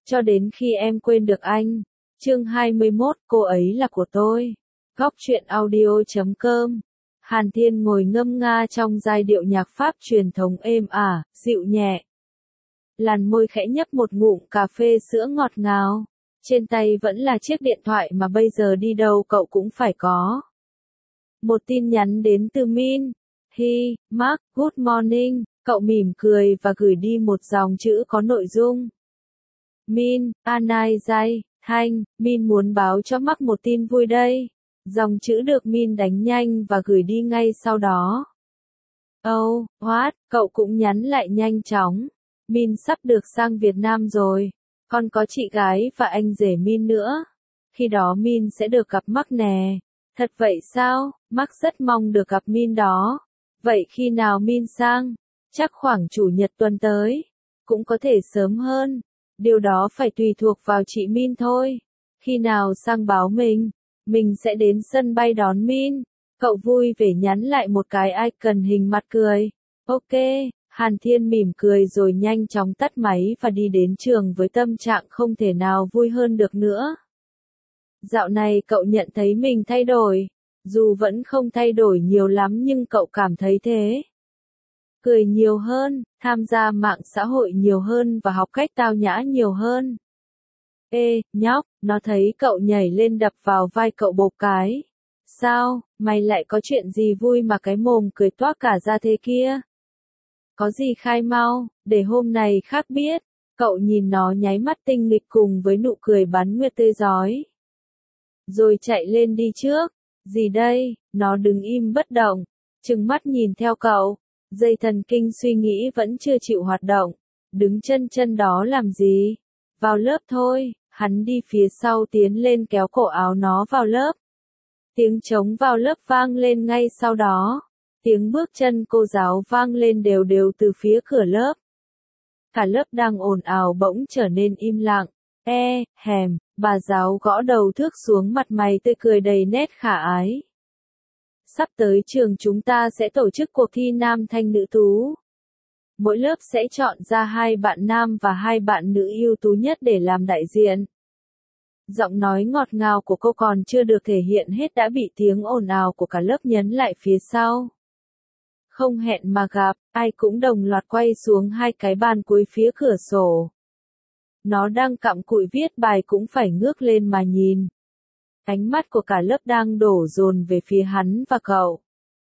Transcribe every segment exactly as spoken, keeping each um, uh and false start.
cho đến khi em quên được anh. Chương hai mươi mốt, cô ấy là của tôi. Góc truyện audio chấm com. Hàn Thiên ngồi ngâm nga trong giai điệu nhạc Pháp truyền thống êm ả, dịu nhẹ. Làn môi khẽ nhấp một ngụm cà phê sữa ngọt ngào. Trên tay vẫn là chiếc điện thoại mà bây giờ đi đâu cậu cũng phải có. Một tin nhắn đến từ Min. Hi, Mark, good morning. Cậu mỉm cười và gửi đi một dòng chữ có nội dung. Min, Anai Dai, Thanh, Min muốn báo cho Mark một tin vui đây. Dòng chữ được Min đánh nhanh và gửi đi ngay sau đó. Oh, what? Cậu cũng nhắn lại nhanh chóng. Min sắp được sang Việt Nam rồi. Còn có chị gái và anh rể Min nữa. Khi đó Min sẽ được gặp Mark nè. Thật vậy sao? Mark rất mong được gặp Min đó. Vậy khi nào Min sang? Chắc khoảng chủ nhật tuần tới. Cũng có thể sớm hơn. Điều đó phải tùy thuộc vào chị Min thôi. Khi nào sang báo mình, mình sẽ đến sân bay đón Min. Cậu vui vẻ nhắn lại một cái icon hình mặt cười. Ok, Hàn Thiên mỉm cười rồi nhanh chóng tắt máy và đi đến trường với tâm trạng không thể nào vui hơn được nữa. Dạo này cậu nhận thấy mình thay đổi. Dù vẫn không thay đổi nhiều lắm nhưng cậu cảm thấy thế. Cười nhiều hơn, tham gia mạng xã hội nhiều hơn và học cách tao nhã nhiều hơn. Ê, nhóc, nó thấy cậu nhảy lên đập vào vai cậu bộp cái. Sao, mày lại có chuyện gì vui mà cái mồm cười toác cả ra thế kia? Có gì khai mau, để hôm nay khác biết. Cậu nhìn nó nháy mắt tinh nghịch cùng với nụ cười bắn nguyệt tươi rói. Rồi chạy lên đi trước. Gì đây? Nó đứng im bất động, trừng mắt nhìn theo cậu. Dây thần kinh suy nghĩ vẫn chưa chịu hoạt động. Đứng chân chân đó làm gì? Vào lớp thôi. Hắn đi phía sau tiến lên kéo cổ áo nó vào lớp. Tiếng trống vào lớp vang lên ngay sau đó. Tiếng bước chân cô giáo vang lên đều đều từ phía cửa lớp. Cả lớp đang ồn ào bỗng trở nên im lặng. E, hèm, bà giáo gõ đầu thước xuống, mặt mày tươi cười đầy nét khả ái. Sắp tới trường chúng ta sẽ tổ chức cuộc thi nam thanh nữ tú. Mỗi lớp sẽ chọn ra hai bạn nam và hai bạn nữ ưu tú nhất để làm đại diện. Giọng nói ngọt ngào của cô còn chưa được thể hiện hết đã bị tiếng ồn ào của cả lớp nhấn lại phía sau. Không hẹn mà gặp, ai cũng đồng loạt quay xuống hai cái bàn cuối phía cửa sổ. Nó đang cặm cụi viết bài cũng phải ngước lên mà nhìn. Ánh mắt của cả lớp đang đổ dồn về phía hắn và cậu.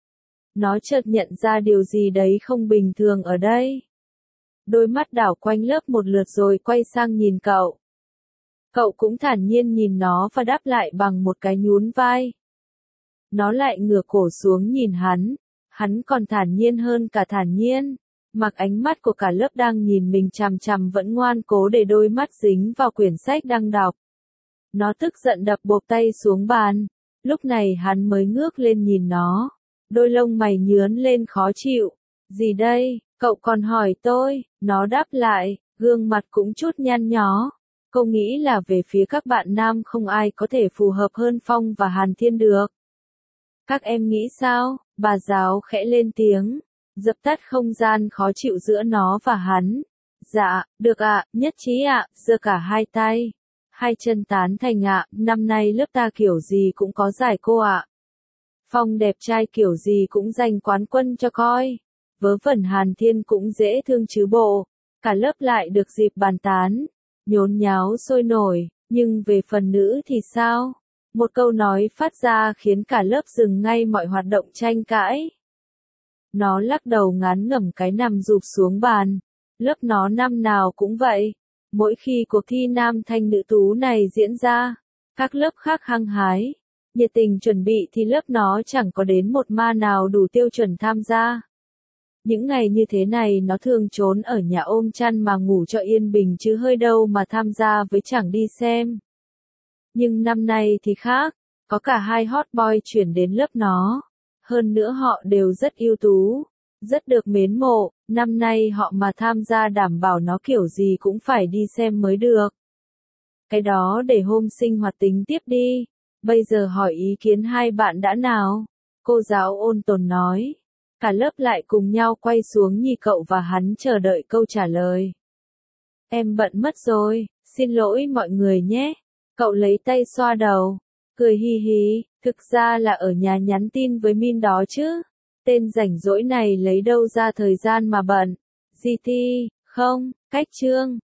Nó chợt nhận ra điều gì đấy không bình thường ở đây. Đôi mắt đảo quanh lớp một lượt rồi quay sang nhìn cậu. Cậu cũng thản nhiên nhìn nó và đáp lại bằng một cái nhún vai. Nó lại ngửa cổ xuống nhìn hắn. Hắn còn thản nhiên hơn cả thản nhiên. Mặc ánh mắt của cả lớp đang nhìn mình chằm chằm vẫn ngoan cố để đôi mắt dính vào quyển sách đang đọc. Nó tức giận đập bộp tay xuống bàn. Lúc này hắn mới ngước lên nhìn nó. Đôi lông mày nhướn lên khó chịu. Gì đây, cậu còn hỏi tôi? Nó đáp lại, gương mặt cũng chút nhăn nhó. Cô nghĩ là về phía các bạn nam không ai có thể phù hợp hơn Phong và Hàn Thiên được. Các em nghĩ sao? Bà giáo khẽ lên tiếng. Dập tắt không gian khó chịu giữa nó và hắn. Dạ, được ạ, nhất trí ạ, giơ cả hai tay. Hai chân tán thành ạ, năm nay lớp ta kiểu gì cũng có giải cô ạ. Phong đẹp trai kiểu gì cũng giành quán quân cho coi. Vớ vẩn Hàn Thiên cũng dễ thương chứ bộ. Cả lớp lại được dịp bàn tán. Nhốn nháo sôi nổi, nhưng về phần nữ thì sao? Một câu nói phát ra khiến cả lớp dừng ngay mọi hoạt động tranh cãi. Nó lắc đầu ngán ngẩm cái nằm rụp xuống bàn. Lớp nó năm nào cũng vậy. Mỗi khi cuộc thi nam thanh nữ tú này diễn ra, các lớp khác hăng hái, nhiệt tình chuẩn bị thì lớp nó chẳng có đến một ma nào đủ tiêu chuẩn tham gia. Những ngày như thế này nó thường trốn ở nhà ôm chăn mà ngủ cho yên bình chứ hơi đâu mà tham gia với chẳng đi xem. Nhưng năm nay thì khác, có cả hai hot boy chuyển đến lớp nó. Hơn nữa họ đều rất ưu tú, rất được mến mộ, năm nay họ mà tham gia đảm bảo nó kiểu gì cũng phải đi xem mới được. Cái đó để hôm sinh hoạt tính tiếp đi, bây giờ hỏi ý kiến hai bạn đã nào? Cô giáo ôn tồn nói. Cả lớp lại cùng nhau quay xuống nhìn cậu và hắn chờ đợi câu trả lời. Em bận mất rồi, Xin lỗi mọi người nhé. Cậu lấy tay xoa đầu, cười hi hí, thực ra là ở nhà nhắn tin với Min đó chứ. Tên rảnh rỗi này lấy đâu ra thời gian mà bận. giê tê, không, cách chương.